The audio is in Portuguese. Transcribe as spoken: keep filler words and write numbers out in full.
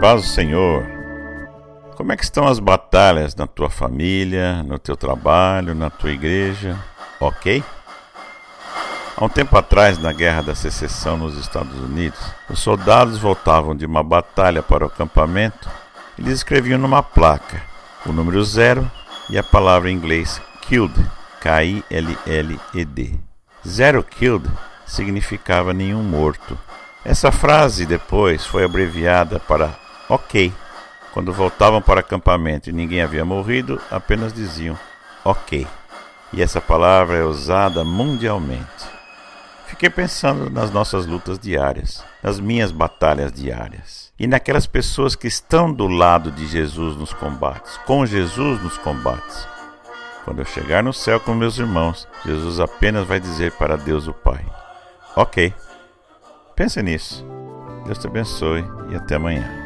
Paz do Senhor. Como é que estão as batalhas na tua família, no teu trabalho, na tua igreja? Ok? Há um tempo atrás, na Guerra da Secessão nos Estados Unidos, os soldados voltavam de uma batalha para o acampamento e eles escreviam numa placa o número zero e a palavra em inglês killed, K I L L E D. Zero killed significava nenhum morto. Essa frase depois foi abreviada para ok. Quando voltavam para o acampamento e ninguém havia morrido, apenas diziam ok. E essa palavra é usada mundialmente. Fiquei pensando nas nossas lutas diárias, nas minhas batalhas diárias. E naquelas pessoas que estão do lado de Jesus nos combates, com Jesus nos combates. Quando eu chegar no céu com meus irmãos, Jesus apenas vai dizer para Deus o Pai: ok. Pensa nisso. Deus te abençoe e até amanhã.